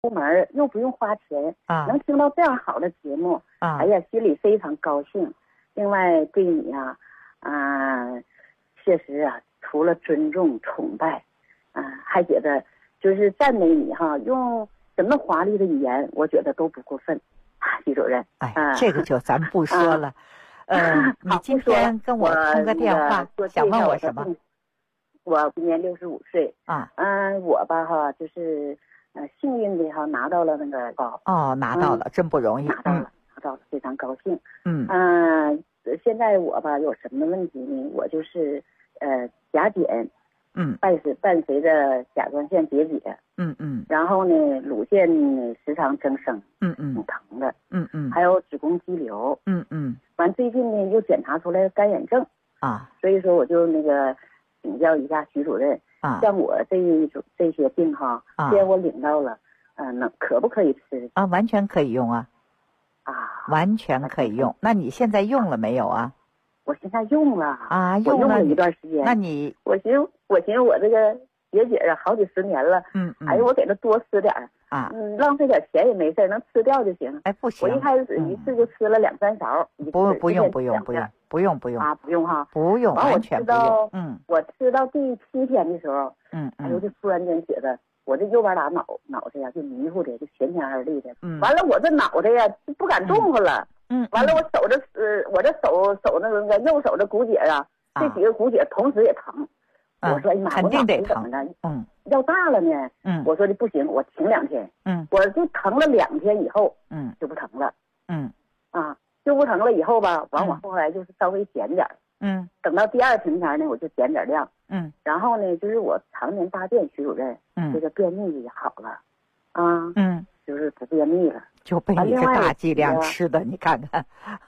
出门又不用花钱啊， 能听到这样好的节目啊， 哎呀，心里非常高兴。另外对你啊，确实啊，除了尊重崇拜，还觉得就是赞美你哈，用什么华丽的语言，我觉得都不过分。徐主任， 这个就咱们不说了。你今天跟我通个电话，想问我什么？ 我今年65岁啊。 我吧哈，就是幸运的哈拿到了那个高。 哦，拿到了，真不容易。 拿到了，非常高兴。现在我吧有什么问题呢？我就是甲减，伴随着甲状腺结节，然后呢乳腺时常增生，挺疼的，还有子宫肌瘤，完最近呢又检查出来干眼症啊， 所以说我就那个请教一下徐主任啊，像我这些病哈，既然我领到了，可不可以吃啊？完全可以用啊，完全可以用。那你现在用了没有啊？ 我现在用了啊， 用了一段时间。 那你我寻思我这个结节啊，好几十年了，哎呀，我给他多吃点啊，浪费点钱也没事，能吃掉就行。 哎，不行， 我一开始一次就吃了2-3勺。 不用啊，不用哈， 不用，完全不用。 我吃到第7天的时候，哎呦，就突然间觉得我这右边脑袋呀就迷糊的，就前天二力的，完了我这脑袋呀就不敢动弹了。完了，我这手那个右手的骨节啊，这几个骨节同时也疼。我说哎呀妈， 肯定得疼。 要大了呢。我说的不行，我停2天。我就疼了2天以后，就不疼了。就不疼了以后吧，完我后来就是稍微减点。等到第2停前呢，我就减点量。然后呢，就是我常年大便，徐主任，这个便秘也好了。就是不便秘了。 就被你这大剂量吃的，你看看。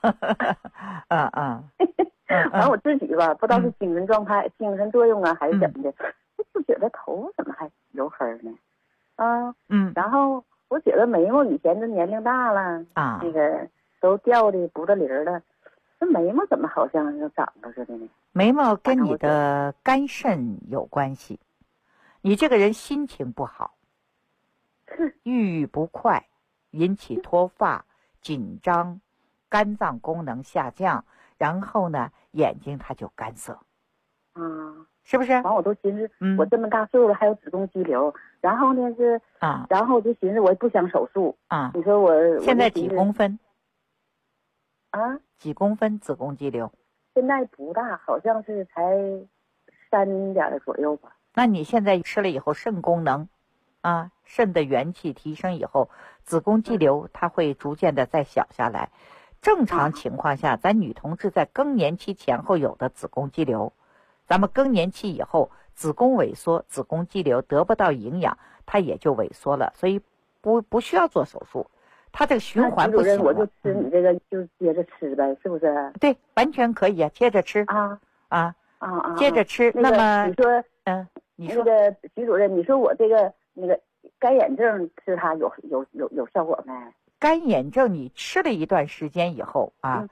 完我自己吧，不知道是精神状态、精神作用啊，还是怎么的，就觉得头怎么还油黑呢？然后我觉得眉毛以前这年龄大了那个都掉的不得灵了，这眉毛怎么好像又长了似的呢？ 眉毛跟你的肝肾有关系，你这个人心情不好，郁郁不快，引起脱发、紧张，肝脏功能下降，然后呢，眼睛它就干涩。是不是？ 完我都寻思，我这么大岁数了还有子宫肌瘤，然后呢是然后我就寻思我也不想手术你说我现在几公分？几公分子宫肌瘤？ 现在不大，好像是才3点左右吧。 那你现在吃了以后，肾功能肾的元气提升以后，子宫肌瘤它会逐渐的再小下来。正常情况下，咱女同志在更年期前后有的子宫肌瘤，咱们更年期以后子宫萎缩，子宫肌瘤得不到营养，它也就萎缩了，所以不需要做手术，它这个循环不行了。 我就吃你这个就接着吃呗，是不是？ 对，完全可以啊，接着吃接着吃。那么你说你说那个徐主任，你说我这个那个干眼症吃它有效果没？ 干眼症你吃了一段时间以后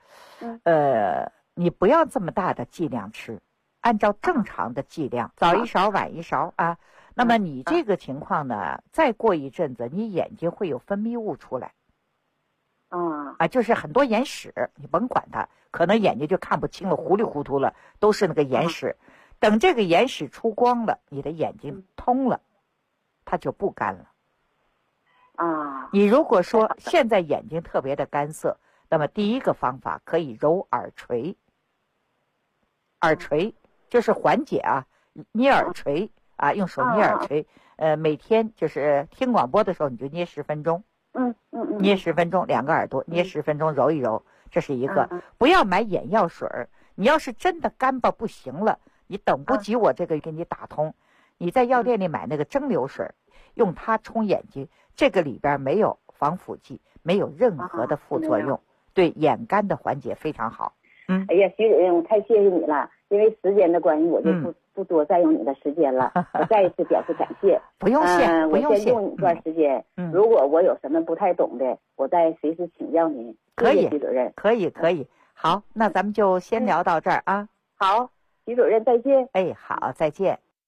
你不要这么大的剂量吃，按照正常的剂量，早一勺晚一勺那么你这个情况呢，再过一阵子你眼睛会有分泌物出来就是很多眼屎，你甭管它，可能眼睛就看不清了，糊里糊涂了，都是那个眼屎。等这个眼屎出光了，你的眼睛通了，它就不干了你如果说现在眼睛特别的干涩，那么第一个方法可以揉耳垂。耳垂就是缓解捏耳垂用手捏耳垂每天就是听广播的时候你就捏10分钟捏10分钟，2个耳朵捏10分钟，揉一揉，这是一个。不要买眼药水，你要是真的干巴不行了，你等不及我这个给你打通，你在药店里买那个蒸馏水，用它冲眼睛，这个里边没有防腐剂，没有任何的副作用，对眼干的缓解非常好。 哎呀，徐主任，我太谢谢你了，因为时间的关系，我就不多占用你的时间了。我再一次表示感谢。 不用谢，不用谢。 我先用一段时间，如果我有什么不太懂的，我再随时请教您。 可以， 谢谢徐主任。 可以。好，那咱们就先聊到这儿好，徐主任再见。 好，再见。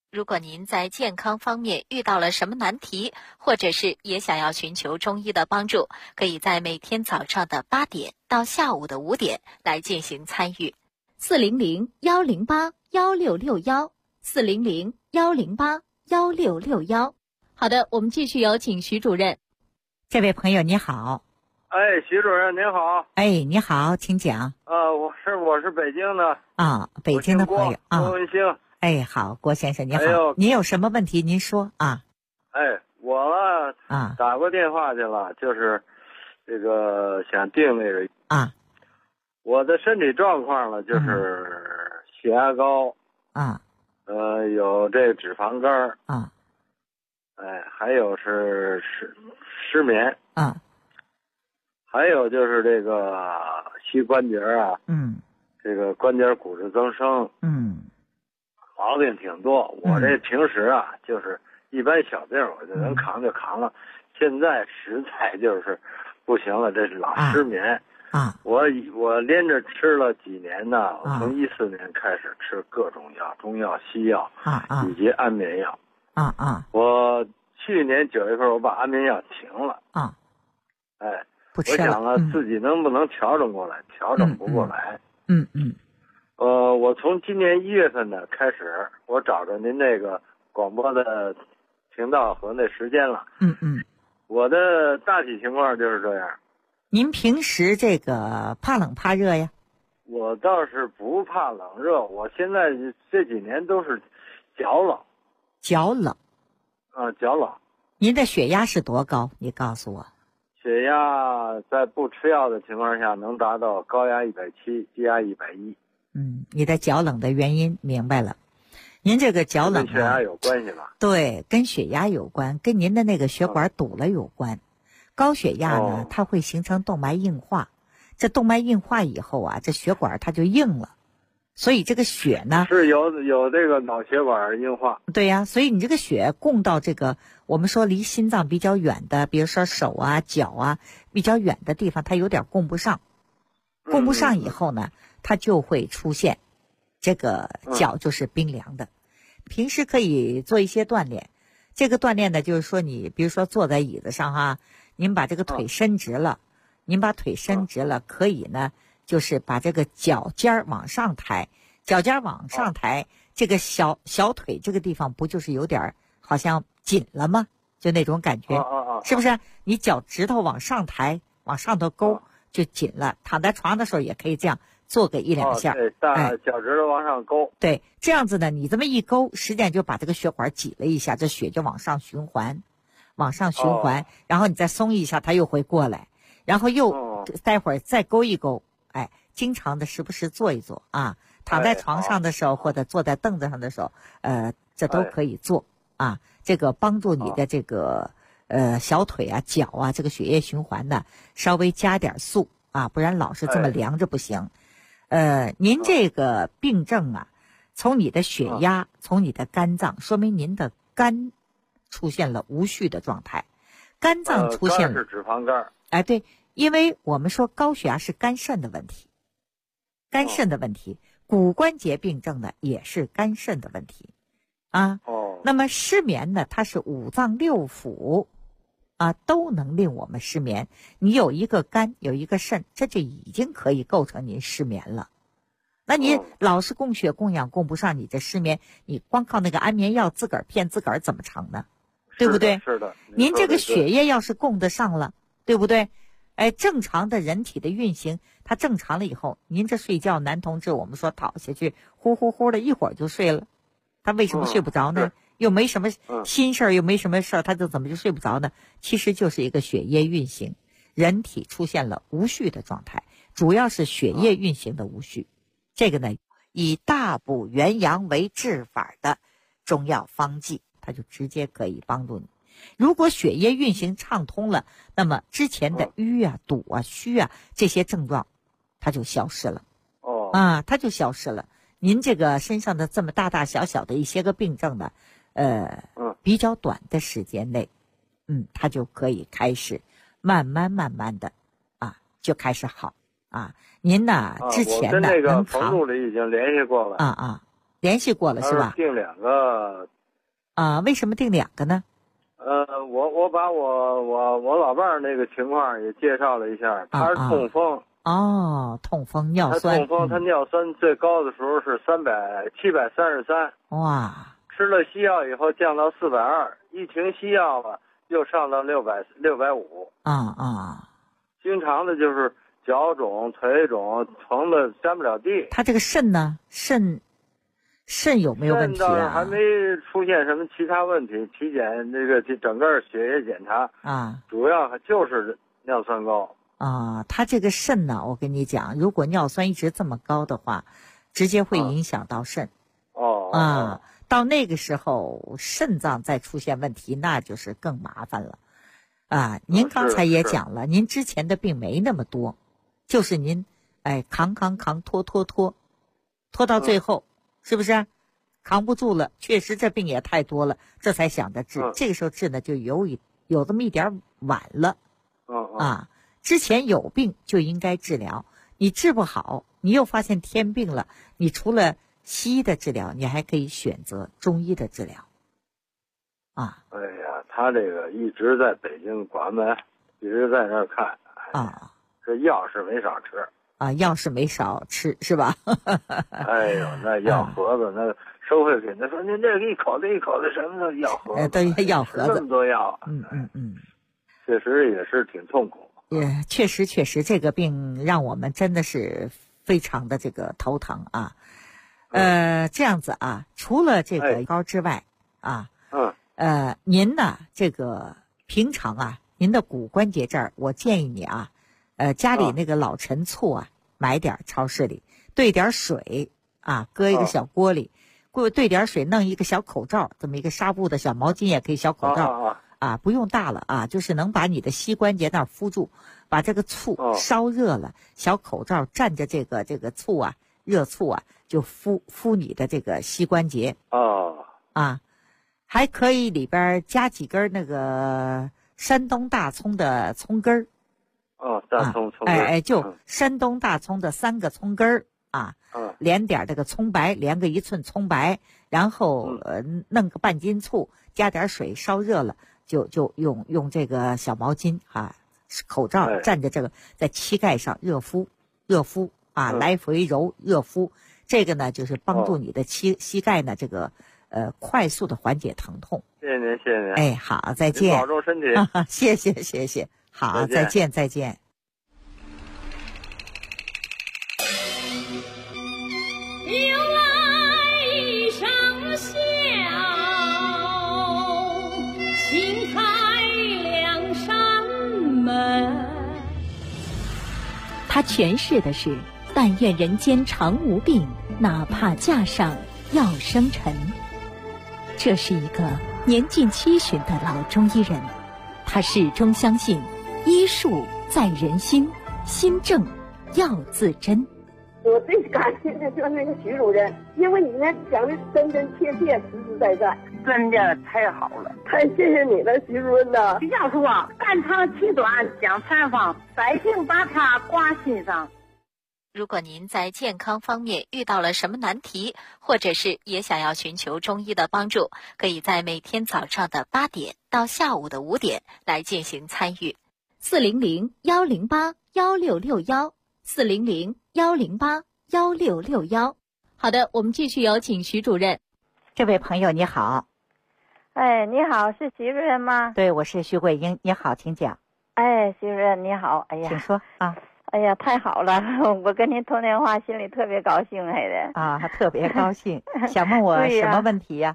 如果您在健康方面遇到了什么难题，或者是也想要寻求中医的帮助，可以在每天早上的8点到下午的5点来进行参与。400-108-1661，400-108-1661。好的，我们继续有请徐主任。 这位朋友你好。 哎，徐主任您好。 哎，你好，请讲。 我是北京的啊，北京的朋友啊， 郭文兴。 哎，好，郭先生你好。您有什么问题您说啊？ 哎，我打过电话去了，就是这个想定那个啊， 我的身体状况呢，就是血压高啊， 有这脂肪肝啊， 哎，还有是失眠啊， 还有就是这个膝关节啊，这个关节骨质增生，毛病挺多。我这平时啊，就是一般小病我就能扛就扛了，现在实在就是不行了，这是老失眠啊。 我连着吃了几年呢，我从14年开始吃各种药，中药、西药以及安眠药我去年9月份我把安眠药停了哎， 不吃了。 我想了自己能不能调整过来，调整不过来。我从今年1月份呢开始，我找着您那个广播的频道和那时间了。我的大体情况就是这样。 您平时这个怕冷怕热呀？ 我倒是不怕冷热，我现在这几年都是脚冷。 脚冷？ 脚冷。 您的血压是多高？你告诉我。 血压在不吃药的情况下能达到高压170，低压110。 你的脚冷的原因明白了。您这个脚冷跟血压有关系吧？ 对，跟血压有关，跟您的那个血管堵了有关。高血压呢，它会形成动脉硬化，这动脉硬化以后啊，这血管它就硬了，所以这个血呢是有这个脑血管硬化。 对呀，所以你这个血供到这个我们说离心脏比较远的，比如说手啊、脚啊比较远的地方，它有点供不上，供不上以后呢，它就会出现这个脚就是冰凉的。平时可以做一些锻炼，这个锻炼呢，就是说你比如说坐在椅子上您把这个腿伸直了，您把腿伸直了，可以呢，就是把这个脚尖往上抬，脚尖往上抬，这个小腿这个地方不就是有点好像紧了吗？就那种感觉，是不是？你脚趾头往上抬，往上头勾就紧了。躺在床的时候也可以这样做个1、2下。 对，脚趾头往上勾。 对，这样子呢，你这么一勾，实际上就把这个血管挤了一下，这血就往上循环，然后你再松一下，它又会过来，然后又待会儿再勾一勾。经常的时不时做一做啊。躺在床上的时候，或者坐在凳子上的时候，这都可以做啊。这个帮助你的这个小腿啊、脚啊，这个血液循环呢，稍微加点速啊，不然老是这么凉着不行。您这个病症啊，从你的血压，从你的肝脏，说明您的肝出现了无序的状态，肝脏出现了肝是脂肪肝。 对，因为我们说高血压是肝肾的问题，骨关节病症呢也是肝肾的问题那么失眠呢，它是5脏6腑都能令我们失眠。你有一个肝，有一个肾，这就已经可以构成您失眠了。那你老是供血供氧供不上，你这失眠，你光靠那个安眠药自个儿骗自个儿怎么成呢？对不对？ 是的。 您这个血液要是供得上了，对不对？正常的人体的运行，它正常了以后，您这睡觉，男同志我们说躺下去，呼呼呼的一会儿就睡了，他为什么睡不着呢？又没什么心事儿，又没什么事儿，他就怎么就睡不着呢？其实就是一个血液运行，人体出现了无序的状态，主要是血液运行的无序。这个呢，以大补元阳为治法的中药方剂，它就直接可以帮助你。如果血液运行畅通了，那么之前的瘀啊、堵啊、虚啊这些症状，它就消失了。它就消失了。您这个身上的这么大大小小的一些个病症呢，比较短的时间内，它就可以开始慢慢的就开始好您呢之前呢我跟那个冯助理已经联系过了联系过了是吧？ 定2个啊，为什么订2个呢？ 我把我老伴儿那个情况也介绍了一下，他是痛风。 痛风尿酸。 他痛风，他尿酸最高的时候是733。 哇！ 吃了西药以后降到420，一停西药了又上到650。经常的就是脚肿、腿肿，疼的沾不了地。 他这个肾呢？肾有没有问题啊？ 肾倒还没出现什么其他问题，体检这个整个血液检查主要就是尿酸高。 他这个肾呢，我跟你讲，如果尿酸一直这么高的话，直接会影响到肾。到那个时候肾脏再出现问题，那就是更麻烦了。您刚才也讲了，您之前的病没那么多，就是您扛拖到最后，是不是扛不住了？确实这病也太多了，这才想着治。这个时候治呢，就有这么一点晚了。之前有病就应该治疗，你治不好，你又发现添病了，你除了西医的治疗，你还可以选择中医的治疗。 哎呀，他这个一直在北京关门，一直在那儿看。这药是没少吃。 药是没少吃，是吧？ 哎呦，那药盒子，那收费给他说您这一口子一口子什么的药盒子， 都药盒子， 那么多药。确实也是挺痛苦。 确实，这个病让我们真的是非常的这个头疼啊。这样子啊，除了这个高之外您呢这个平常您的骨关节这儿，我建议你家里那个老陈醋买点，超市里兑点水搁一个小锅里，兑点水，弄一个小口罩，这么一个纱布的小毛巾也可以，小口罩不用大了就是能把你的膝关节那儿敷住，把这个醋烧热了，小口罩蘸着这个醋热醋就敷你的这个膝关节还可以里边加几根那个山东大葱的葱根儿大葱根儿就山东大葱的3个葱根儿连点这个葱白，连个1寸葱白，然后弄个半斤醋，加点水，烧热了就用这个小毛巾口罩蘸着这个在膝盖上热敷来回揉热敷，这个呢就是帮助你的膝盖呢这个快速的缓解疼痛。 谢谢您。 好，再见。 保重身体。 谢谢。好，再见。 他诠释的是但愿人间常无病，哪怕架上要生尘。这是一个年近70的老中医人，他始终相信医术在人心，心正要自珍。 我最感谢的就是那个徐主任，因为你那讲的真真切切，实实在在，真的太好了，太谢谢你了，徐主任呐！ 徐教授肝长气短讲采访，百姓把他挂心上。 如果您在健康方面遇到了什么难题，或者是也想要寻求中医的帮助，可以在每天早上的8点到下午的5点来进行参与。400-108-1661，400-108-1661。好的，我们继续有请徐主任。 这位朋友你好。 你好，是徐主任吗？ 对，我是徐桂英，你好，请讲。 徐主任你好， 请说哎呀，太好了！我跟您通电话，心里特别高兴， 还特别高兴。想问我什么问题呀？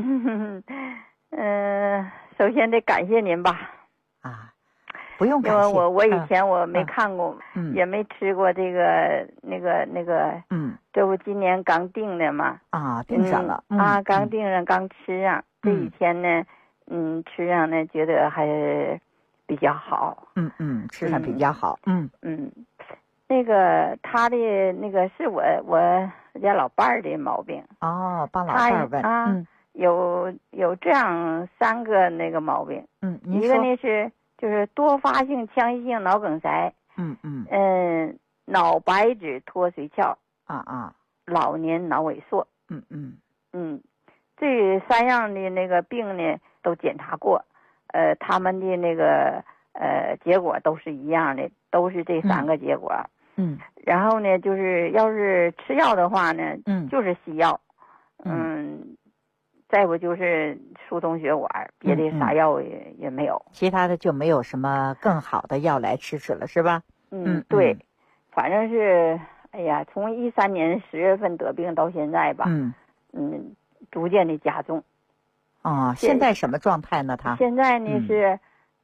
首先得感谢您吧。 不用感谢。 因为我以前我没看过，也没吃过这个那个，这不今年刚订的嘛。 订上了。 刚订上，刚吃上。这几天呢，吃上呢，觉得还比较好。 吃上比较好。 那个他的那个是我家老伴儿的毛病。 帮老伴儿问。 有这样3个那个毛病。 您说。 一个呢就是多发性腔隙性脑梗塞。脑白质脱髓鞘。老年脑萎缩。 这3样的那个病呢都检查过，他们的那个结果都是一样的，都是这3个结果。然后呢，就是要是吃药的话呢，就是西药，再不就是疏通血管，别的啥药也没有， 其他的就没有什么更好的药来吃了，是吧？ 对，反正是，哎呀，从13年10月份得病到现在吧，逐渐的加重。 现在什么状态呢？他现在呢是，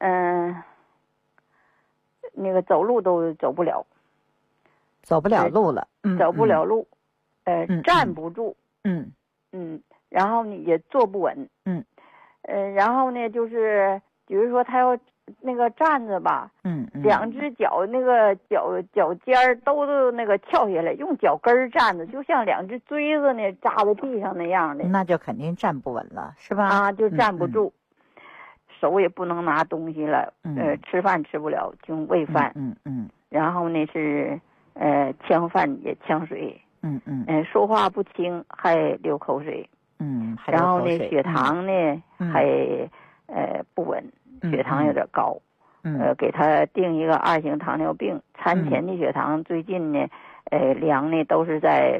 那个走路都走不了， 走不了路了， 走不了路，站不住，然后呢也坐不稳，然后呢就是比如说他要那个站着吧，2只脚那个脚尖儿都那个翘下来，用脚跟儿站着，就像2只锥子呢扎在地上那样的， 那就肯定站不稳了，是吧？ 就站不住，手也不能拿东西了，吃饭吃不了，就喂饭，然后呢是呛饭也呛水，说话不清还流口水，然后呢血糖呢还不稳，血糖有点高，给他定一个2型糖尿病，餐前的血糖最近呢量呢都是在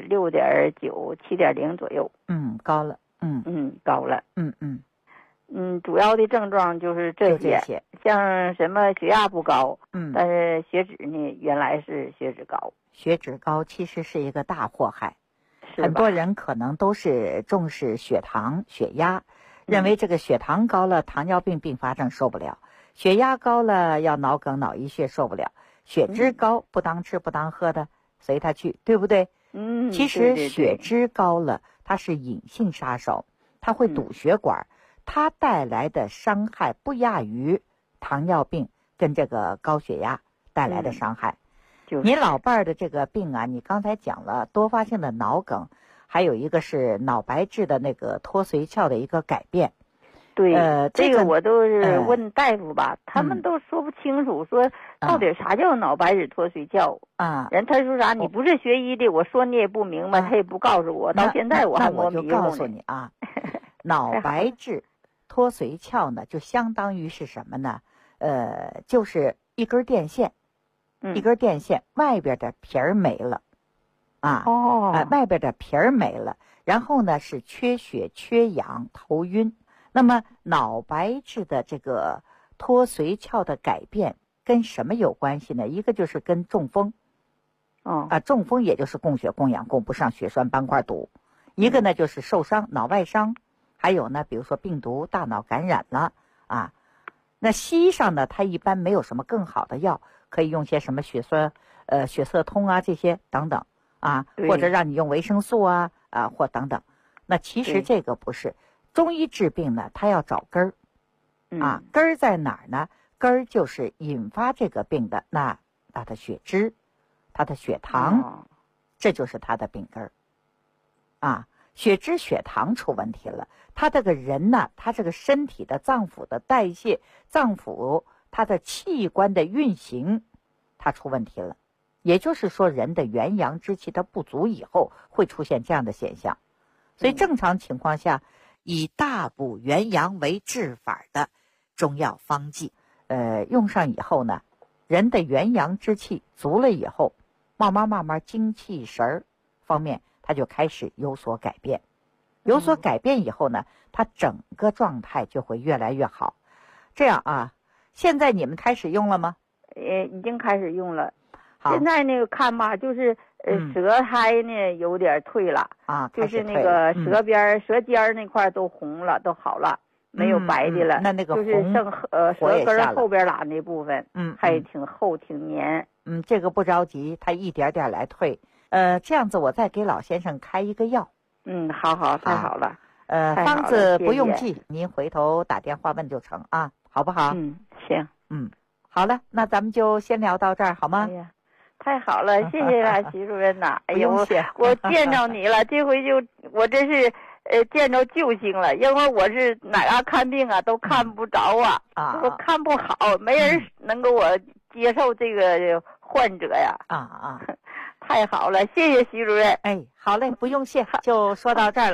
6.9、7.0左右， 高了， 高了，主要的症状就是这些，像什么血压不高，但是血脂呢原来是血脂高， 血脂高其实是一个大祸害，很多人可能都是重视血糖、血压，认为这个血糖高了糖尿病并发症受不了，血压高了要脑梗脑溢血受不了，血脂高不当吃不当喝的随他去，对不对？其实血脂高了它是隐性杀手，它会堵血管，它带来的伤害不亚于糖尿病跟这个高血压带来的伤害。你老伴儿的这个病啊，你刚才讲了多发性的脑梗，还有一个是脑白质的那个脱髓鞘的一个改变。 对，这个我都是问大夫吧，他们都说不清楚，说到底啥叫脑白质脱髓鞘人他说啥，你不是学医的，我说你也不明白，他也不告诉我，到现在我还摸迷糊呢。 那我就告诉你啊，脑白质脱髓鞘呢，就相当于是什么呢？就是一根电线，外边的皮儿没了，外边的皮儿没了，然后呢是缺血、缺氧、头晕。那么脑白质的这个脱髓鞘的改变跟什么有关系呢？一个就是跟中风，中风也就是供血供氧供不上，血栓斑块堵。一个呢就是受伤，脑外伤，还有呢比如说病毒大脑感染了那西医上呢它一般没有什么更好的药，可以用些什么血色通这些等等或者让你用维生素或等等。那其实这个不是中医治病呢，它要找根儿根儿在哪儿呢？根儿就是引发这个病的那它的血脂、它的血糖，这就是它的病根儿血脂血糖出问题了，他这个人呢，他这个身体的脏腑的代谢，脏腑他的器官的运行它出问题了，也就是说人的元阳之气它不足以后会出现这样的现象。所以正常情况下以大补元阳为治法的中药方剂用上以后呢，人的元阳之气足了以后，慢慢精气神方面它就开始有所改变，有所改变以后呢，它整个状态就会越来越好。这样现在你们开始用了吗？ 已经开始用了。现在那个看吧，就是舌苔呢有点退了就是那个舌边舌尖那块都红了，都好了，没有白的了。 那个就是剩舌根后边拉那部分还挺厚挺黏。 这个不着急，它一点点来退。这样子我再给老先生开一个药。 好，太好了。 方子不用记，您回头打电话问就成好不好？ 行。 好了，那咱们就先聊到这儿好吗？ 哎呀，太好了，谢谢了，徐主任呐！ 哎呀， 我见着你了，这回就我真是见着救星了，因为我是哪看病都看不着我看不好，没人能给我接受这个患者呀。太好了，谢谢徐主任。 好嘞，不用谢，就说到这儿了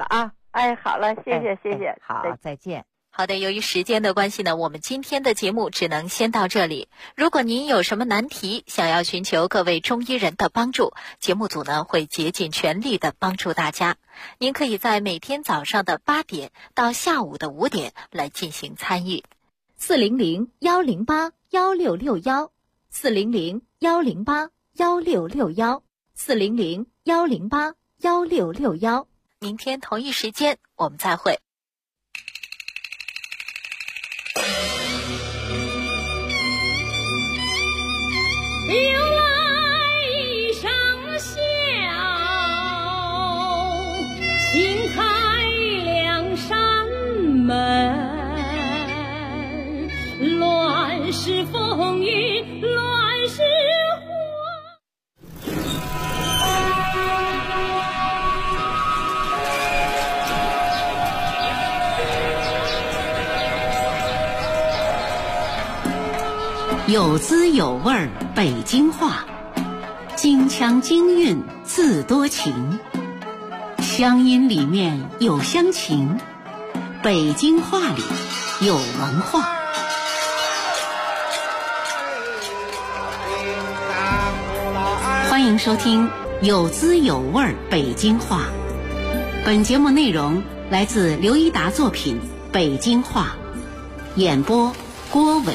哎，好了，谢谢，谢谢。 好，再见。 好的，由于时间的关系呢，我们今天的节目只能先到这里。如果您有什么难题，想要寻求各位中医人的帮助，节目组呢会竭尽全力的帮助大家。您可以在每天早上的8点到下午的5点来进行参与。400-108-1661，400-108-1661，400-108-1661。明天同一时间我们再会。 由来生笑，新开两扇门，乱世风雨乱世有滋有味儿北京话，京腔京韵自多情，乡音里面有乡情，北京话里有文化。欢迎收听有滋有味儿北京话。本节目内容来自刘一达作品《北京话》，演播郭伟。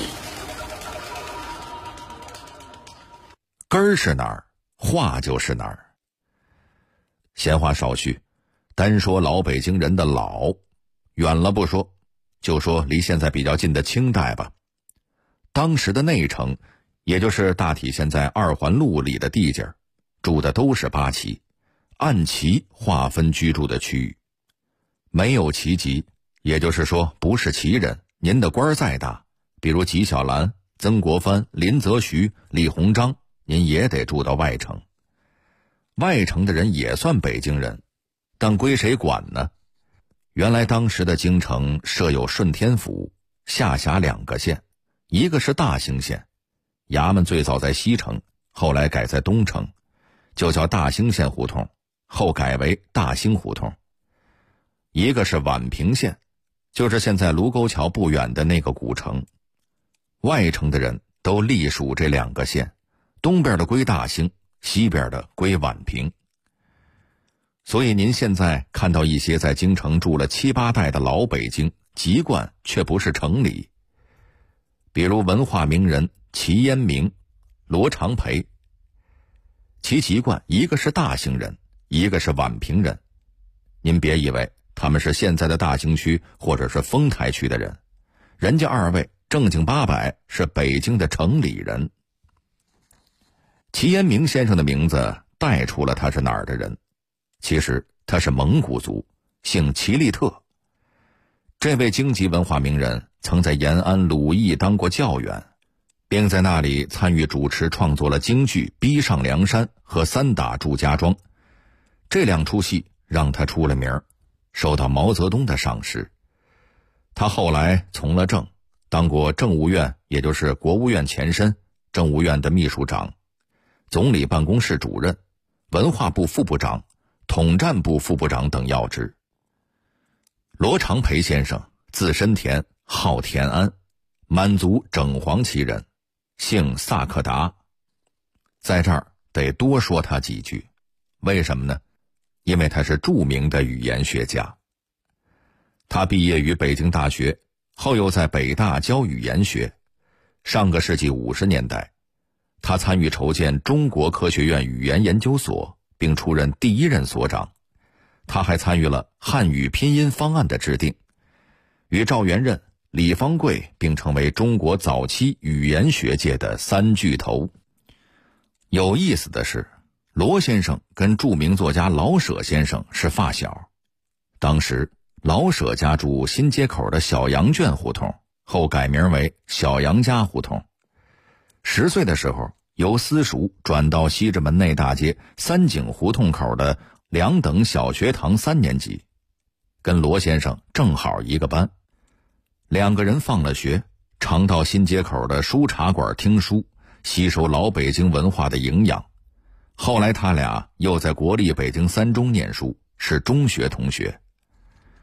根儿是哪儿，话就是哪儿。闲话少叙，单说老北京人的老，远了不说，就说离现在比较近的清代吧。当时的内城，也就是大体现在2环路里的地界，住的都是八旗，按旗划分居住的区域。没有旗籍，也就是说不是旗人，您的官再大，比如纪晓岚、曾国藩、林则徐、李鸿章，您也得住到外城。外城的人也算北京人，但归谁管呢？原来当时的京城设有顺天府，下辖2个县，一个是大兴县，衙门最早在西城，后来改在东城，就叫大兴县胡同，后改为大兴胡同。一个是宛平县，就是现在卢沟桥不远的那个古城。外城的人都隶属这2个县，东边的归大兴，西边的归宛平。所以您现在看到一些在京城住了7、8代的老北京，籍贯却不是城里。比如文化名人齐烟明、罗长培，其籍贯一个是大兴人，一个是宛平人。您别以为他们是现在的大兴区或者是丰台区的人，人家2位正经八百是北京的城里人。齐烟明先生的名字带出了他是哪儿的人，其实他是蒙古族，姓齐利特。这位京籍文化名人曾在延安鲁艺当过教员，并在那里参与主持创作了京剧《逼上梁山》和《三打祝家庄》，这2出戏让他出了名，受到毛泽东的赏识。他后来从了政，当过政务院，也就是国务院前身，政务院的秘书长，总理办公室主任，文化部副部长，统战部副部长等要职。罗长培先生字申田，号田安，满族整黄旗人，姓萨克达。在这儿得多说他几句，为什么呢？因为他是著名的语言学家。他毕业于北京大学，后又在北大教语言学。上个世纪50年代，他参与筹建中国科学院语言研究所，并出任第1任所长。他还参与了汉语拼音方案的制定，与赵元任、李方贵并成为中国早期语言学界的3巨头。有意思的是，罗先生跟著名作家老舍先生是发小。当时老舍家住新街口的小羊圈胡同，后改名为小杨家胡同。10岁的时候，由私塾转到西直门内大街三井胡同口的2等小学堂3年级，跟罗先生正好一个班。2个人放了学，常到新街口的书茶馆听书，吸收老北京文化的营养。后来他俩又在国立北京3中念书，是中学同学。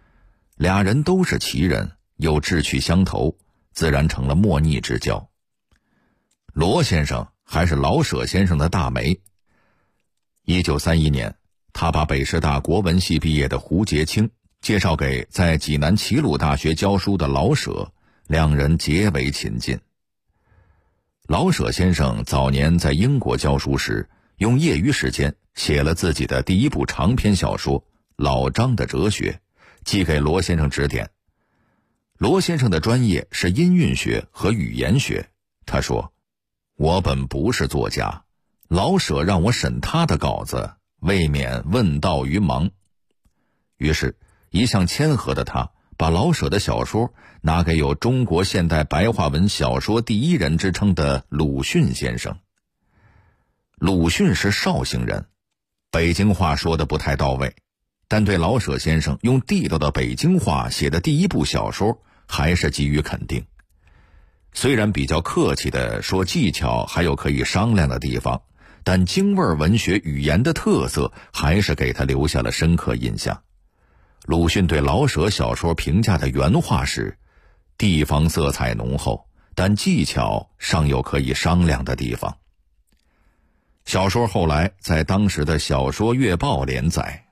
俩人都是奇人，又志趣相投，自然成了莫逆之交。罗先生还是老舍先生的大媒。1931年，他把北师大国文系毕业的胡洁清介绍给在济南齐鲁大学教书的老舍，两人结为亲近。老舍先生早年在英国教书时，用业余时间写了自己的第一部长篇小说《老张的哲学》，寄给罗先生指点。罗先生的专业是音韵学和语言学，他说：“我本不是作家，老舍让我审他的稿子，未免问道于盲。”于是一向谦和的他把老舍的小说拿给有中国现代白话文小说第一人之称的鲁迅先生。鲁迅是绍兴人，北京话说得不太到位，但对老舍先生用地道的北京话写的第一部小说还是给予肯定。虽然比较客气地说技巧还有可以商量的地方，但京味文学语言的特色还是给他留下了深刻印象。鲁迅对老舍小说评价的原话是：地方色彩浓厚，但技巧尚有可以商量的地方。小说后来在当时的小说月报连载。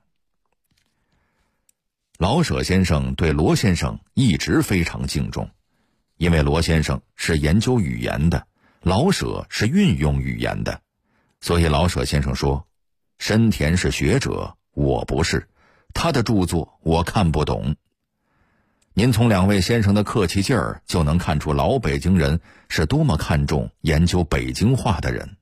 老舍先生对罗先生一直非常敬重，因为罗先生是研究语言的，老舍是运用语言的，所以老舍先生说：深田是学者，我不是，他的著作我看不懂。您从两位先生的客气劲儿就能看出老北京人是多么看重研究北京话的人。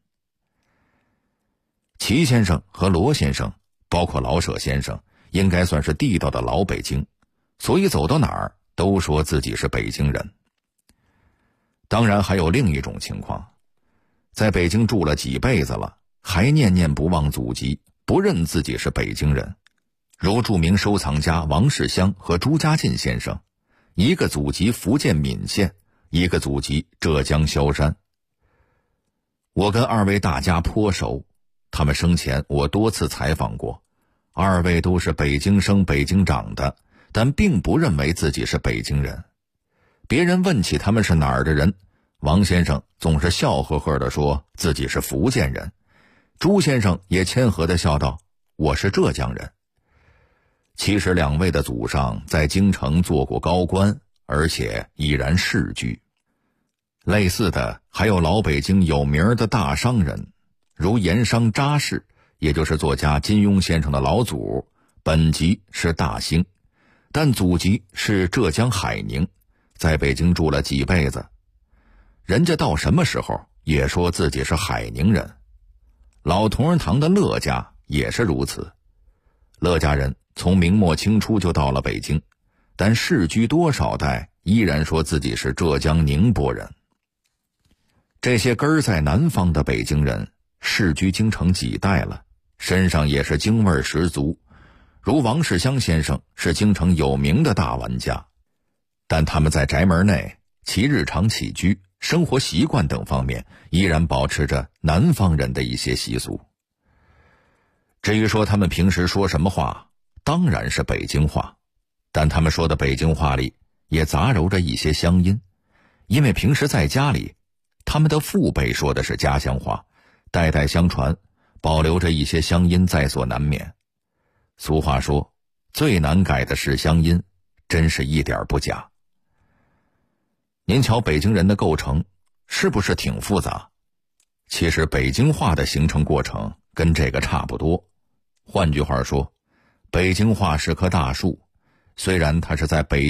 齐先生和罗先生，包括老舍先生，应该算是地道的老北京，所以走到哪儿都说自己是北京人。当然还有另一种情况，在北京住了几辈子了，还念念不忘祖籍，不认自己是北京人，如著名收藏家王世襄和朱家进先生，一个祖籍福建闽县，一个祖籍浙江萧山。我跟二位大家颇熟，他们生前我多次采访过，二位都是北京生北京长的，但并不认为自己是北京人。别人问起他们是哪儿的人，王先生总是笑呵呵地说自己是福建人，朱先生也谦和地笑道：我是浙江人。其实两位的祖上在京城做过高官，而且已然世居。类似的还有老北京有名的大商人，如盐商查氏，也就是作家金庸先生的老祖，本籍是大兴，但祖籍是浙江海宁，在北京住了几辈子。人家到什么时候也说自己是海宁人。老同仁堂的乐家也是如此，乐家人从明末清初就到了北京，但世居多少代依然说自己是浙江宁波人。这些根儿在南方的北京人世居京城几代了，身上也是京味十足，如王世襄先生是京城有名的大玩家，但他们在宅门内其日常起居、生活习惯等方面依然保持着南方人的一些习俗。至于说他们平时说什么话，当然是北京话，但他们说的北京话里也杂糅着一些乡音，因为平时在家里他们的父辈说的是家乡话，代代相传，保留着一些乡音在所难免。俗话说，最难改的是乡音，真是一点不假。您瞧北京人的构成是不是挺复杂？其实北京话的形成过程跟这个差不多。换句话说，北京话是棵大树，虽然它是在北